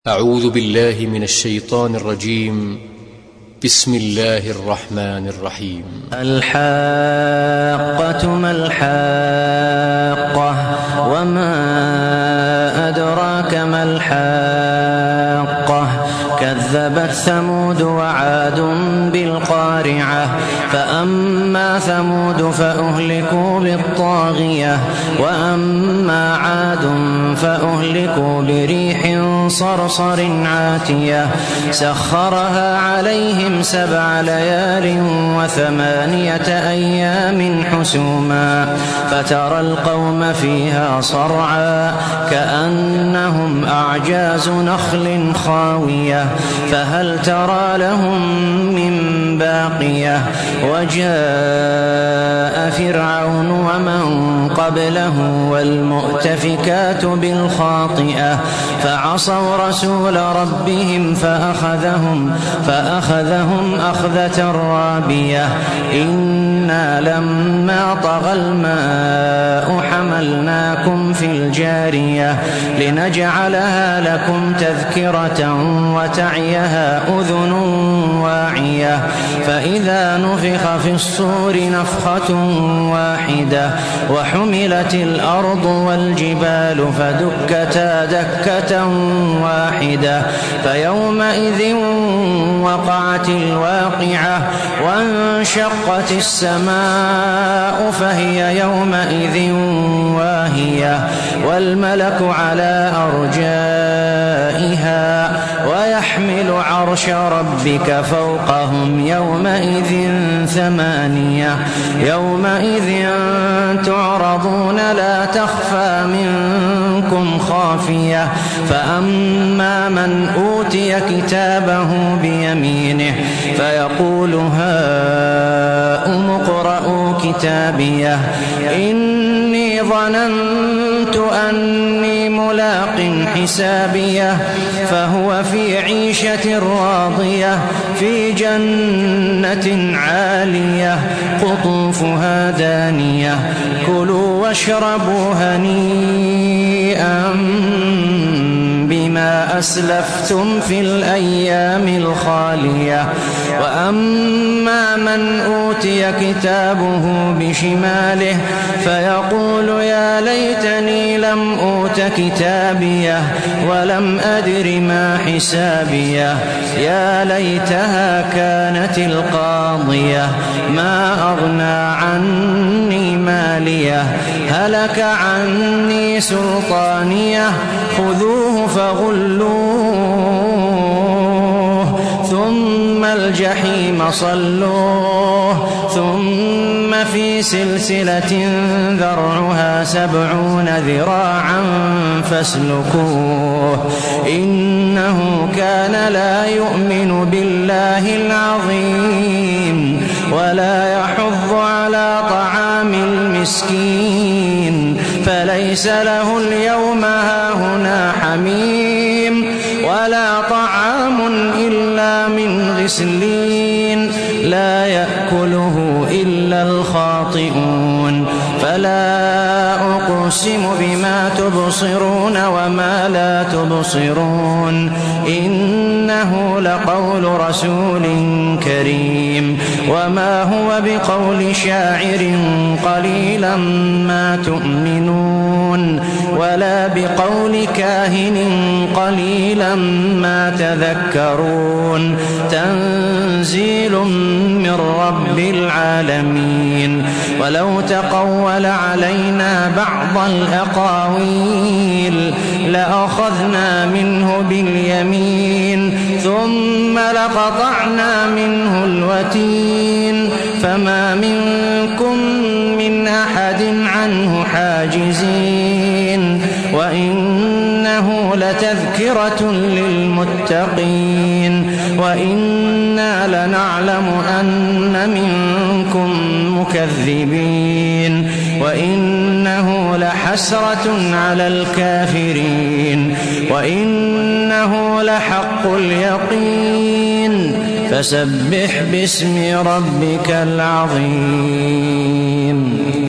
أعوذ بالله من الشيطان الرجيم. بسم الله الرحمن الرحيم. الحاقة ما الحاقة وما أدراك ما الحاقة كذبت ثمود وعاد بالقارعة فأما ثمود فأهلكوا بالطاغية وأما عاد فأهلكوا بريح صرصر عاتية سخرها عليهم 7 ليال و8 أيام حسوما فترى القوم فيها صرعا كأنهم أعجاز نخل خاوية فهل ترى لهم من باقية وجاء فرعون ومن قبله والمؤتفكات بالخاطئة فعصوا رسول ربهم فأخذهم أخذة رابية إنا لما طغى الماء حملناكم في الجارية لنجعلها لكم تذكرة وتعيها أذن واعية فإذا نفخ في الصور نفخة واحدة وحملت الأرض والجبال فدكتا دكة واحدة فيومئذ وقعت الواقعة وانشقت السماء فهي يومئذ واهية والملك على أرجائها ويحمل عرش ربك فوقهم يومئذ 8 يومئذ تعرضون لا تخفى منكم خافية فأما من أوتي كتابه بيمينه فيقول هاؤم اقرءوا كتابيه إني ظننت أني ملاق حسابيه فهو في عيشة راضية في جنة عالية قطوفها دانية كلوا واشربوا هنيئا بما أسلفتم في الأيام الخالية وأما من أوتي كتابه بشماله فيقول يا ليتني لم أوت كتابيه ولم أدر ما حسابيه يا ليتها كانت القاضية ما أغنى عني ماليه هلك عني سلطانيه خذوه فغلوه ثم الجحيم صلوه ثم في سلسلة ذرعها 70 ذراعا فاسلكوه إنه كان لا يؤمن بالله العظيم ولا يحض على طعام المسكين فليس له اليوم هاهنا حميم ولا طعام إلا من غسلين لا يأكله إلا الخاطئون فلا أقسم بما تبصرون وما لا تبصرون إنه لقول رسول كريم وما هو بقول شاعر قليلا ما تؤمنون ولا بقول كاهن قليلا ما تذكرون تنزيل من رب العالمين ولو تقول علينا بعض الأقاويل لأخذنا منه باليمين ثم لقطعنا منه الوتين فما منكم من أحد عنه حاجزين وإنه لتذكرة للمتقين وإنا لنعلم أن منكم مكذبين وإنه لحسرة على الكافرين وإنه لحق اليقين فسبح باسم ربك العظيم.